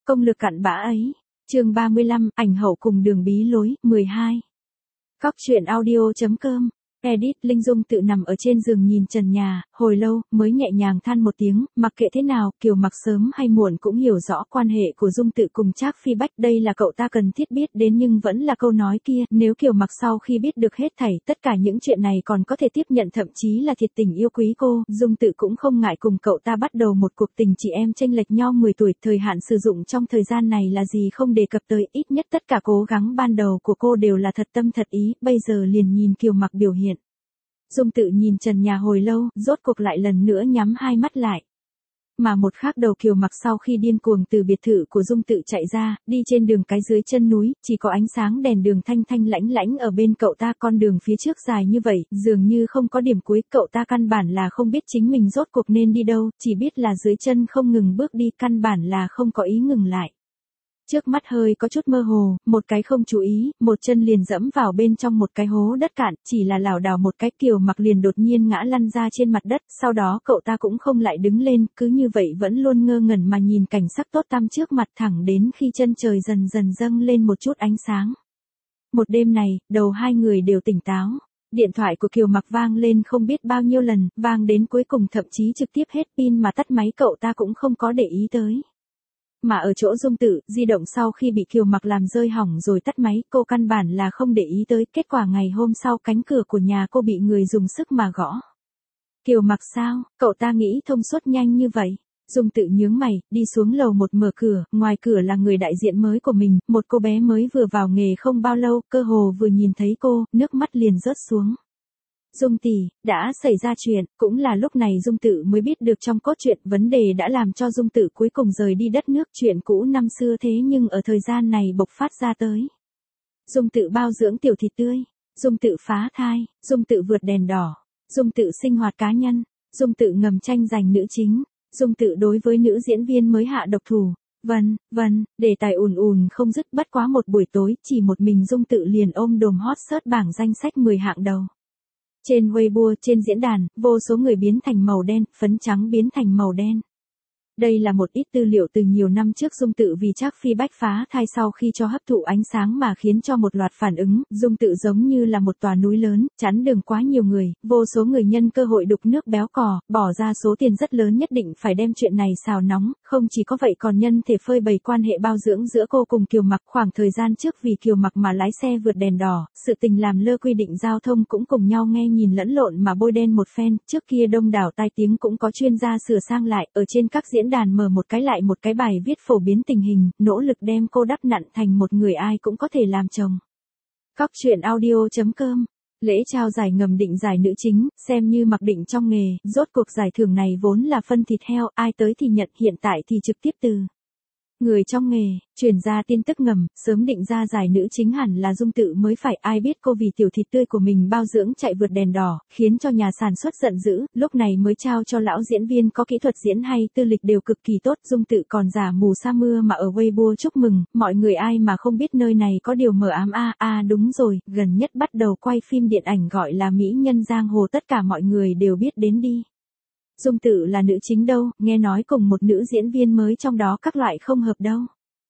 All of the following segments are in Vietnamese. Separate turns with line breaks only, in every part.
Công lực cặn bã ấy. Chương 35, ảnh hậu cùng đường bí lối, 12. Cóc truyện audio.com. Edit. Linh Dung tự nằm ở trên giường nhìn trần nhà, hồi lâu, mới nhẹ nhàng than một tiếng, mặc kệ thế nào, Kiều Mặc sớm hay muộn cũng hiểu rõ quan hệ của Dung tự cùng Trác Phi Bách, đây là cậu ta cần thiết biết đến, nhưng vẫn là câu nói kia, nếu Kiều Mặc sau khi biết được hết thảy, tất cả những chuyện này còn có thể tiếp nhận, thậm chí là thiệt tình yêu quý cô, Dung tự cũng không ngại cùng cậu ta bắt đầu một cuộc tình chị em chênh lệch nhau 10 tuổi, thời hạn sử dụng trong thời gian này là gì không đề cập tới, ít nhất tất cả cố gắng ban đầu của cô đều là thật tâm thật ý, bây giờ liền nhìn Kiều Mặc biểu hiện. Dung tự nhìn trần nhà hồi lâu, rốt cuộc lại lần nữa nhắm hai mắt lại. Mà một khác đầu Kiều Mặc sau khi điên cuồng từ biệt thự của Dung tự chạy ra, đi trên đường cái dưới chân núi, chỉ có ánh sáng đèn đường thanh thanh lãnh lãnh ở bên cậu ta, con đường phía trước dài như vậy, dường như không có điểm cuối, cậu ta căn bản là không biết chính mình rốt cuộc nên đi đâu, chỉ biết là dưới chân không ngừng bước đi, căn bản là không có ý ngừng lại. Trước mắt hơi có chút mơ hồ, một cái không chú ý, một chân liền dẫm vào bên trong một cái hố đất cạn, chỉ là lảo đảo một cái Kiều Mặc liền đột nhiên ngã lăn ra trên mặt đất, sau đó cậu ta cũng không lại đứng lên, cứ như vậy vẫn luôn ngơ ngẩn mà nhìn cảnh sắc tốt tăm trước mặt, thẳng đến khi chân trời dần dần dâng lên một chút ánh sáng. Một đêm này, đầu hai người đều tỉnh táo. Điện thoại của Kiều Mặc vang lên không biết bao nhiêu lần, vang đến cuối cùng thậm chí trực tiếp hết pin mà tắt máy, cậu ta cũng không có để ý tới. Mà ở chỗ Dung tự, di động sau khi bị Kiều Mặc làm rơi hỏng rồi tắt máy, cô căn bản là không để ý tới, kết quả ngày hôm sau cánh cửa của nhà cô bị người dùng sức mà gõ. Kiều Mặc sao, cậu ta nghĩ thông suốt nhanh như vậy. Dung tự nhướng mày, đi xuống lầu một mở cửa, ngoài cửa là người đại diện mới của mình, một cô bé mới vừa vào nghề không bao lâu, cơ hồ vừa nhìn thấy cô, nước mắt liền rớt xuống. Dung tỷ, đã xảy ra chuyện, cũng là lúc này Dung tự mới biết được trong cốt truyện vấn đề đã làm cho Dung tự cuối cùng rời đi đất nước, chuyện cũ năm xưa thế nhưng ở thời gian này bộc phát ra tới. Dung tự bao dưỡng tiểu thịt tươi, Dung tự phá thai, Dung tự vượt đèn đỏ, Dung tự sinh hoạt cá nhân, Dung tự ngầm tranh giành nữ chính, Dung tự đối với nữ diễn viên mới hạ độc thủ. Vân, đề tài ùn ùn không dứt, bất quá một buổi tối, chỉ một mình Dung tự liền ôm đồm hot search bảng danh sách 10 hạng đầu. Trên Weibo, trên diễn đàn, vô số người biến thành màu đen, phấn trắng biến thành màu đen. Đây là một ít tư liệu từ nhiều năm trước Dung tự vì Trác Phi Bách phá thai sau khi cho hấp thụ ánh sáng mà khiến cho một loạt phản ứng, Dung tự giống như là một tòa núi lớn, chắn đường quá nhiều người, vô số người nhân cơ hội đục nước béo cò, bỏ ra số tiền rất lớn nhất định phải đem chuyện này xào nóng, không chỉ có vậy còn nhân thể phơi bày quan hệ bao dưỡng giữa cô cùng Kiều Mặc, khoảng thời gian trước vì Kiều Mặc mà lái xe vượt đèn đỏ, sự tình làm lơ quy định giao thông cũng cùng nhau nghe nhìn lẫn lộn mà bôi đen một phen, trước kia đông đảo tai tiếng cũng có chuyên gia sửa sang lại, ở trên các diễn đàn mở một cái lại một cái bài viết phổ biến tình hình, nỗ lực đem cô đắp nặn thành một người ai cũng có thể làm chồng. Cóc truyện audio.com. Lễ trao giải ngầm định giải nữ chính, xem như mặc định trong nghề, rốt cuộc giải thưởng này vốn là phân thịt heo, ai tới thì nhận, hiện tại thì trực tiếp từ người trong nghề, truyền ra tin tức ngầm, sớm định ra giải nữ chính hẳn là Dung tự mới phải, ai biết cô vì tiểu thịt tươi của mình bao dưỡng chạy vượt đèn đỏ, khiến cho nhà sản xuất giận dữ, lúc này mới trao cho lão diễn viên có kỹ thuật diễn hay, tư lịch đều cực kỳ tốt, Dung tự còn giả mù sa mưa mà ở Weibo chúc mừng, mọi người ai mà không biết nơi này có điều mờ ám đúng rồi, gần nhất bắt đầu quay phim điện ảnh gọi là Mỹ Nhân Giang Hồ, tất cả mọi người đều biết đến đi. Dung tự là nữ chính đâu, nghe nói cùng một nữ diễn viên mới trong đó các loại không hợp đâu.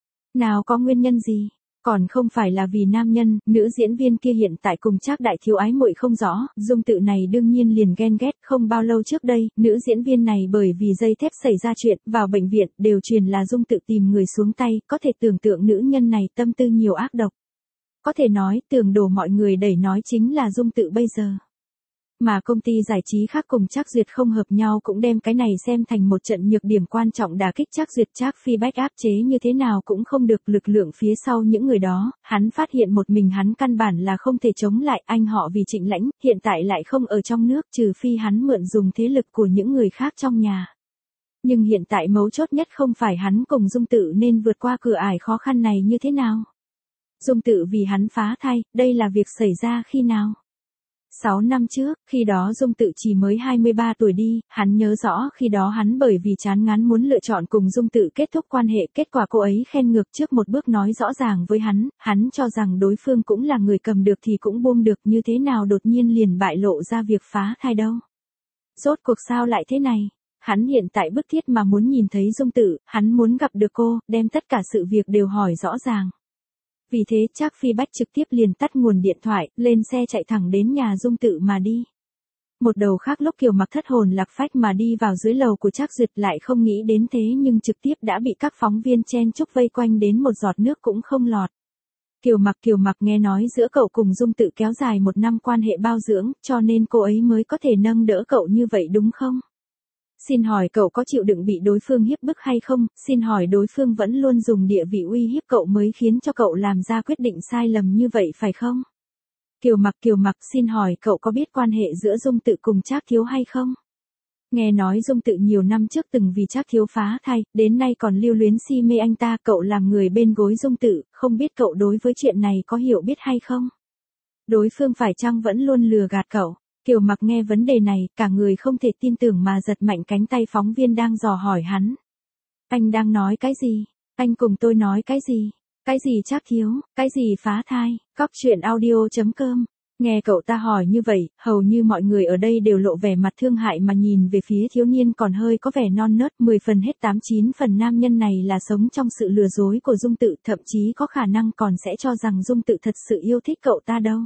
Nào có nguyên nhân gì? Còn không phải là vì nam nhân, nữ diễn viên kia hiện tại cùng Trác đại thiếu ái muội không rõ, Dung tự này đương nhiên liền ghen ghét, không bao lâu trước đây, nữ diễn viên này bởi vì dây thép xảy ra chuyện, vào bệnh viện, đều truyền là Dung tự tìm người xuống tay, có thể tưởng tượng nữ nhân này tâm tư nhiều ác độc. Có thể nói, tường đổ mọi người đẩy nói chính là Dung tự bây giờ. Mà công ty giải trí khác cùng Trác Duyệt không hợp nhau cũng đem cái này xem thành một trận nhược điểm quan trọng đả kích Trác Duyệt, Trác Phi Bách áp chế như thế nào cũng không được, lực lượng phía sau những người đó, hắn phát hiện một mình hắn căn bản là không thể chống lại, anh họ vì Trịnh Lãnh, hiện tại lại không ở trong nước, trừ phi hắn mượn dùng thế lực của những người khác trong nhà. Nhưng hiện tại mấu chốt nhất không phải hắn cùng Dung tự nên vượt qua cửa ải khó khăn này như thế nào. Dung tự vì hắn phá thai, đây là việc xảy ra khi nào? 6 năm trước, khi đó Dung tự chỉ mới 23 tuổi đi, hắn nhớ rõ khi đó hắn bởi vì chán ngán muốn lựa chọn cùng Dung tự kết thúc quan hệ, kết quả cô ấy khen ngược trước một bước nói rõ ràng với hắn cho rằng đối phương cũng là người cầm được thì cũng buông được, như thế nào đột nhiên liền bại lộ ra việc phá thai đâu. Rốt cuộc sao lại thế này? Hắn hiện tại bức thiết mà muốn nhìn thấy Dung Tự, hắn muốn gặp được cô, đem tất cả sự việc đều hỏi rõ ràng. Vì thế Trác Phi Bách trực tiếp liền tắt nguồn điện thoại, lên xe chạy thẳng đến nhà Dung Tự mà đi. Một đầu khác lúc Kiều Mặc thất hồn lạc phách mà đi vào dưới lầu của Trác Duyệt lại không nghĩ đến thế nhưng trực tiếp đã bị các phóng viên chen chúc vây quanh đến một giọt nước cũng không lọt. Kiều Mặc nghe nói giữa cậu cùng Dung Tự kéo dài 1 năm quan hệ bao dưỡng, cho nên cô ấy mới có thể nâng đỡ cậu như vậy đúng không? Xin hỏi cậu có chịu đựng bị đối phương hiếp bức hay không? Xin hỏi đối phương vẫn luôn dùng địa vị uy hiếp cậu mới khiến cho cậu làm ra quyết định sai lầm như vậy phải không? Kiều Mặc xin hỏi cậu có biết quan hệ giữa Dung Tự cùng Trác Thiếu hay không? Nghe nói Dung Tự nhiều năm trước từng vì Trác Thiếu phá thai, đến nay còn lưu luyến si mê anh ta, cậu làm người bên gối Dung Tự, không biết cậu đối với chuyện này có hiểu biết hay không? Đối phương phải chăng vẫn luôn lừa gạt cậu? Kiều Mặc nghe vấn đề này, cả người không thể tin tưởng mà giật mạnh cánh tay phóng viên đang dò hỏi hắn. Anh đang nói cái gì? Anh cùng tôi nói cái gì? Cái gì Trác Thiếu? Cái gì phá thai? Cóc truyện audio.com. Nghe cậu ta hỏi như vậy, hầu như mọi người ở đây đều lộ vẻ mặt thương hại mà nhìn về phía thiếu niên còn hơi có vẻ non nớt, 10 phần hết 89 phần nam nhân này là sống trong sự lừa dối của Dung Tự, thậm chí có khả năng còn sẽ cho rằng Dung Tự thật sự yêu thích cậu ta đâu.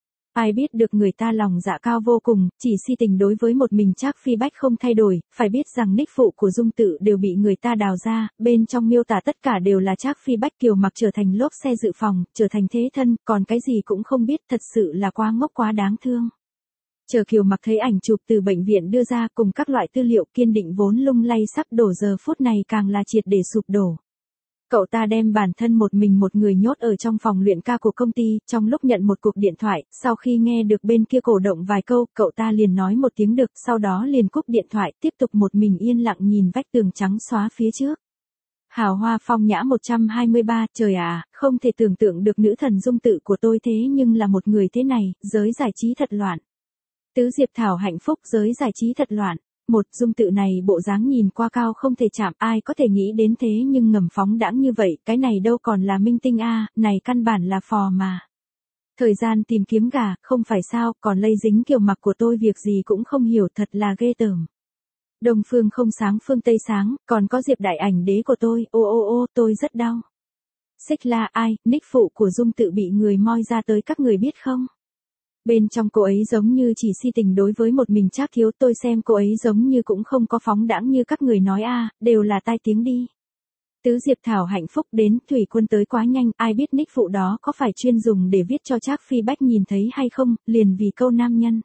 Ai biết được người ta lòng dạ cao vô cùng, chỉ si tình đối với một mình Trác Phi Bách không thay đổi, phải biết rằng nick phụ của Dung Tự đều bị người ta đào ra, bên trong miêu tả tất cả đều là Trác Phi Bách. Kiều Mặc trở thành lốp xe dự phòng, trở thành thế thân, còn cái gì cũng không biết, thật sự là quá ngốc quá đáng thương. Chờ Kiều Mặc thấy ảnh chụp từ bệnh viện đưa ra cùng các loại tư liệu, kiên định vốn lung lay sắp đổ giờ phút này càng là triệt để sụp đổ. Cậu ta đem bản thân một người nhốt ở trong phòng luyện ca của công ty, trong lúc nhận một cuộc điện thoại, sau khi nghe được bên kia cổ động vài câu, cậu ta liền nói một tiếng được, sau đó liền cúp điện thoại, tiếp tục một mình yên lặng nhìn vách tường trắng xóa phía trước. Hào hoa phong nhã 123, trời à, không thể tưởng tượng được nữ thần Dung Tự của tôi thế nhưng là một người thế này, giới giải trí thật loạn. Tứ Diệp Thảo hạnh phúc, giới giải trí thật loạn. Một Dung Tự này bộ dáng nhìn qua cao không thể chạm, ai có thể nghĩ đến thế nhưng ngầm phóng đãng như vậy, cái này đâu còn là minh tinh a, này căn bản là phò mà. Thời gian tìm kiếm gà, không phải sao, còn lây dính Kiều Mặc của tôi việc gì cũng không hiểu, thật là ghê tởm. Đông phương không sáng phương Tây sáng, còn có Diệp Đại Ảnh Đế của tôi, ô, tôi rất đau. Xích La ai, nick phụ của Dung Tự bị người moi ra tới các người biết không? Bên trong cô ấy giống như chỉ si tình đối với một mình Trác Thiếu, tôi xem cô ấy giống như cũng không có phóng đãng như các người nói a, đều là tai tiếng đi. Tứ Diệp Thảo hạnh phúc đến, Thủy Quân tới quá nhanh, ai biết nick phụ đó có phải chuyên dùng để viết cho Trác Phi Bách nhìn thấy hay không, liền vì câu nam nhân.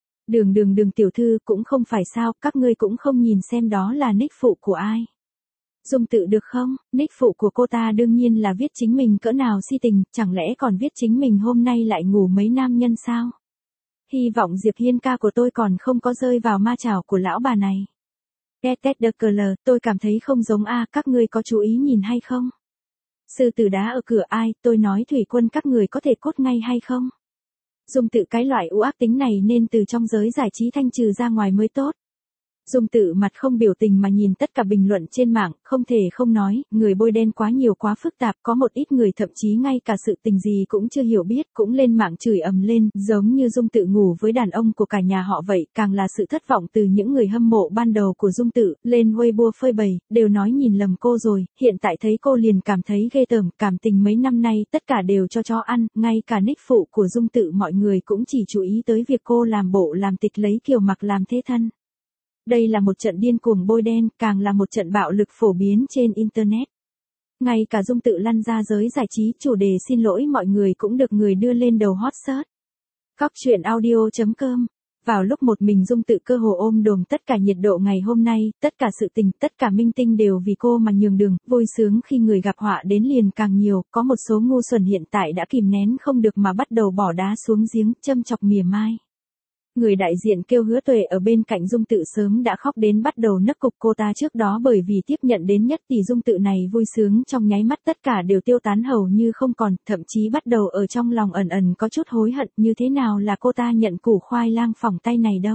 Đường tiểu thư cũng không phải sao, các ngươi cũng không nhìn xem đó là nick phụ của ai. Dung Tự được không, nick phụ của cô ta đương nhiên là viết chính mình cỡ nào si tình, chẳng lẽ còn viết chính mình hôm nay lại ngủ mấy nam nhân sao? Hy vọng Diệp Hiên ca của tôi còn không có rơi vào ma chảo của lão bà này. Get the color, tôi cảm thấy không giống a, các ngươi có chú ý nhìn hay không? Sư tử đá ở cửa ai, tôi nói Thủy Quân các người có thể cốt ngay hay không? Dung Tự cái loại u ác tính này nên từ trong giới giải trí thanh trừ ra ngoài mới tốt. Dung Tự mặt không biểu tình mà nhìn tất cả bình luận trên mạng, không thể không nói, người bôi đen quá nhiều quá phức tạp, có một ít người thậm chí ngay cả sự tình gì cũng chưa hiểu biết, cũng lên mạng chửi ầm lên, giống như Dung Tự ngủ với đàn ông của cả nhà họ vậy, càng là sự thất vọng từ những người hâm mộ ban đầu của Dung Tự, lên Weibo phơi bày, đều nói nhìn lầm cô rồi, hiện tại thấy cô liền cảm thấy ghê tởm, cảm tình mấy năm nay tất cả đều cho chó ăn, ngay cả nick phụ của Dung Tự mọi người cũng chỉ chú ý tới việc cô làm bộ làm tịch lấy Kiều Mặc làm thế thân. Đây là một trận điên cuồng bôi đen, càng là một trận bạo lực phổ biến trên Internet. Ngay cả Dung Tự lăn ra giới giải trí, chủ đề xin lỗi mọi người cũng được người đưa lên đầu hot search. Cóc truyện audio.com. Vào lúc một mình Dung Tự cơ hồ ôm đồm tất cả nhiệt độ ngày hôm nay, tất cả sự tình, tất cả minh tinh đều vì cô mà nhường đường, vui sướng khi người gặp họa đến liền càng nhiều, có một số ngu xuẩn hiện tại đã kìm nén không được mà bắt đầu bỏ đá xuống giếng, châm chọc mỉa mai. Người đại diện kêu Hứa Tuệ ở bên cạnh Dung Tự sớm đã khóc đến bắt đầu nấc cục, cô ta trước đó bởi vì tiếp nhận đến nhất tỷ Dung Tự này vui sướng trong nháy mắt tất cả đều tiêu tán hầu như không còn, thậm chí bắt đầu ở trong lòng ẩn ẩn có chút hối hận, như thế nào là cô ta nhận củ khoai lang phỏng tay này đâu.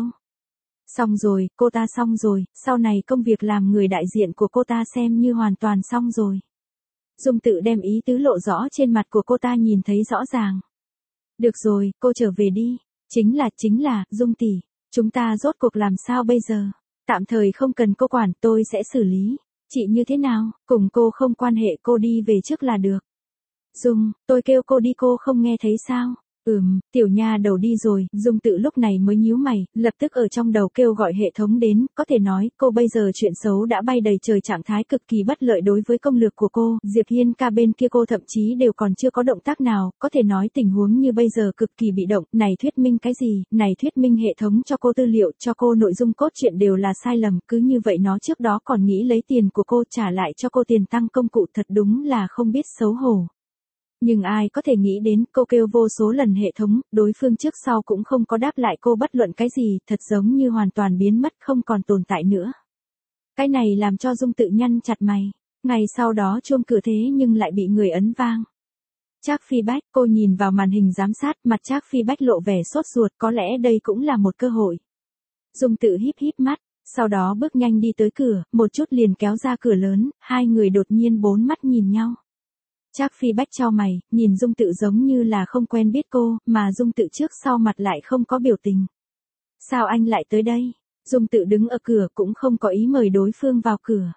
Xong rồi, cô ta xong rồi, sau này công việc làm người đại diện của cô ta xem như hoàn toàn xong rồi. Dung Tự đem ý tứ lộ rõ trên mặt của cô ta nhìn thấy rõ ràng. Được rồi, cô trở về đi. Chính là, Dung tỷ, chúng ta rốt cuộc làm sao bây giờ? Tạm thời không cần cô quản, tôi sẽ xử lý. Chị như thế nào, cùng cô không quan hệ, cô đi về trước là được. Dung, tôi kêu cô đi cô không nghe thấy sao? Tiểu nha đầu đi rồi, Dung Tự lúc này mới nhíu mày, lập tức ở trong đầu kêu gọi hệ thống đến, có thể nói, cô bây giờ chuyện xấu đã bay đầy trời, trạng thái cực kỳ bất lợi đối với công lược của cô, Diệp Hiên ca bên kia cô thậm chí đều còn chưa có động tác nào, có thể nói tình huống như bây giờ cực kỳ bị động, này thuyết minh cái gì, này thuyết minh hệ thống cho cô tư liệu, cho cô nội dung cốt truyện đều là sai lầm, cứ như vậy nó trước đó còn nghĩ lấy tiền của cô trả lại cho cô tiền tăng công cụ, thật đúng là không biết xấu hổ. Nhưng ai có thể nghĩ đến, cô kêu vô số lần hệ thống, đối phương trước sau cũng không có đáp lại cô bất luận cái gì, thật giống như hoàn toàn biến mất không còn tồn tại nữa. Cái này làm cho Dung Tự nhăn chặt mày, ngày sau đó chuông cửa thế nhưng lại bị người ấn vang. Trác Phi Bách, cô nhìn vào màn hình giám sát, mặt Trác Phi Bách lộ vẻ sốt ruột, có lẽ đây cũng là một cơ hội. Dung Tự híp híp mắt, sau đó bước nhanh đi tới cửa, một chút liền kéo ra cửa lớn, hai người đột nhiên bốn mắt nhìn nhau. Trác Phi Bách chau mày, nhìn Dung Tự giống như là không quen biết cô, mà Dung Tự trước sau mặt lại không có biểu tình. Sao anh lại tới đây? Dung Tự đứng ở cửa cũng không có ý mời đối phương vào cửa.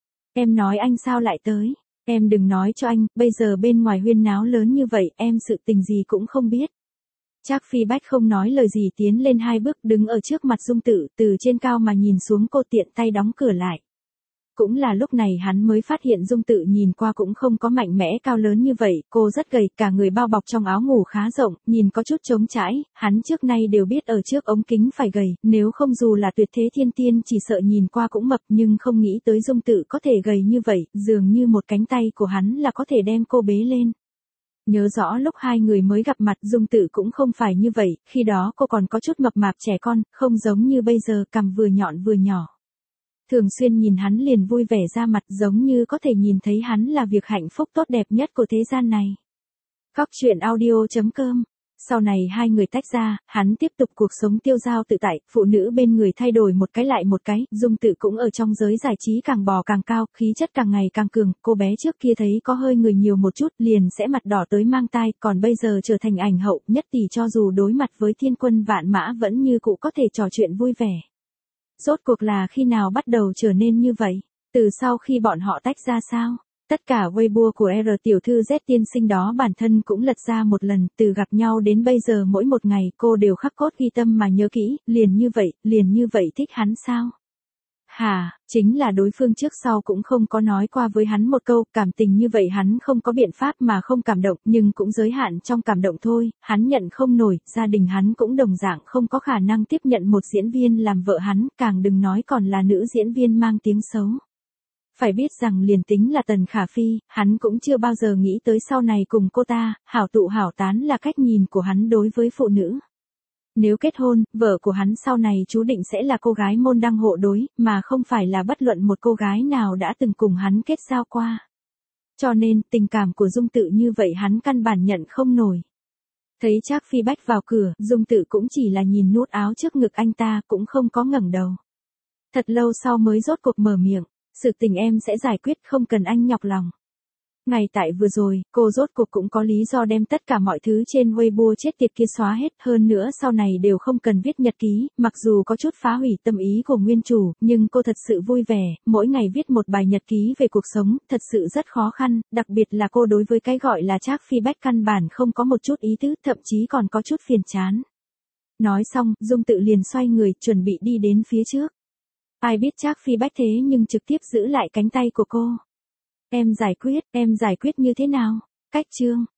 Em nói anh sao lại tới? Em đừng nói cho anh, bây giờ bên ngoài huyên náo lớn như vậy, em sự tình gì cũng không biết. Trác Phi Bách không nói lời gì tiến lên hai bước đứng ở trước mặt Dung Tự, từ trên cao mà nhìn xuống cô tiện tay đóng cửa lại. Cũng là lúc này hắn mới phát hiện Dung Tự nhìn qua cũng không có mạnh mẽ cao lớn như vậy, cô rất gầy, cả người bao bọc trong áo ngủ khá rộng, nhìn có chút trống trải, hắn trước nay đều biết ở trước ống kính phải gầy, nếu không dù là tuyệt thế thiên tiên chỉ sợ nhìn qua cũng mập, nhưng không nghĩ tới Dung Tự có thể gầy như vậy, dường như một cánh tay của hắn là có thể đem cô bế lên. Nhớ rõ lúc hai người mới gặp mặt Dung Tự cũng không phải như vậy, khi đó cô còn có chút mập mạp trẻ con, không giống như bây giờ cằm vừa nhọn vừa nhỏ. Thường xuyên nhìn hắn liền vui vẻ ra mặt giống như có thể nhìn thấy hắn là việc hạnh phúc tốt đẹp nhất của thế gian này. Góc truyện audio.com. Sau này hai người tách ra, hắn tiếp tục cuộc sống tiêu dao tự tại, phụ nữ bên người thay đổi một cái lại một cái, Dung Tự cũng ở trong giới giải trí càng bò càng cao, khí chất càng ngày càng cường, cô bé trước kia thấy có hơi người nhiều một chút liền sẽ mặt đỏ tới mang tai, còn bây giờ trở thành ảnh hậu, nhất tỷ cho dù đối mặt với thiên quân vạn mã vẫn như cũ có thể trò chuyện vui vẻ. Rốt cuộc là khi nào bắt đầu trở nên như vậy? Từ sau khi bọn họ tách ra sao? Tất cả Weibo của R tiểu thư Z tiên sinh đó bản thân cũng lật ra một lần, từ gặp nhau đến bây giờ mỗi một ngày cô đều khắc cốt ghi tâm mà nhớ kỹ, liền như vậy thích hắn sao? Hả, chính là đối phương trước sau cũng không có nói qua với hắn một câu, cảm tình như vậy hắn không có biện pháp mà không cảm động, nhưng cũng giới hạn trong cảm động thôi, hắn nhận không nổi, gia đình hắn cũng đồng dạng không có khả năng tiếp nhận một diễn viên làm vợ hắn, càng đừng nói còn là nữ diễn viên mang tiếng xấu. Phải biết rằng liền tính là Tần Khả Phi, hắn cũng chưa bao giờ nghĩ tới sau này cùng cô ta, hảo tụ hảo tán là cách nhìn của hắn đối với phụ nữ. Nếu kết hôn, vợ của hắn sau này chú định sẽ là cô gái môn đăng hộ đối, mà không phải là bất luận một cô gái nào đã từng cùng hắn kết giao qua. Cho nên, tình cảm của Dung Tự như vậy hắn căn bản nhận không nổi. Thấy Trác Phi Bách vào cửa, Dung Tự cũng chỉ là nhìn nút áo trước ngực anh ta, cũng không có ngẩng đầu. Thật lâu sau mới rốt cuộc mở miệng, sự tình em sẽ giải quyết, không cần anh nhọc lòng. Ngày tại vừa rồi, cô rốt cuộc cũng có lý do đem tất cả mọi thứ trên Weibo chết tiệt kia xóa hết, hơn nữa sau này đều không cần viết nhật ký, mặc dù có chút phá hủy tâm ý của nguyên chủ, nhưng cô thật sự vui vẻ, mỗi ngày viết một bài nhật ký về cuộc sống, thật sự rất khó khăn, đặc biệt là cô đối với cái gọi là Trác Phi Bách căn bản không có một chút ý tứ, thậm chí còn có chút phiền chán. Nói xong, Dung Tự liền xoay người, chuẩn bị đi đến phía trước. Ai biết Trác Phi Bách thế nhưng trực tiếp giữ lại cánh tay của cô. Em giải quyết như thế nào? Cách chương.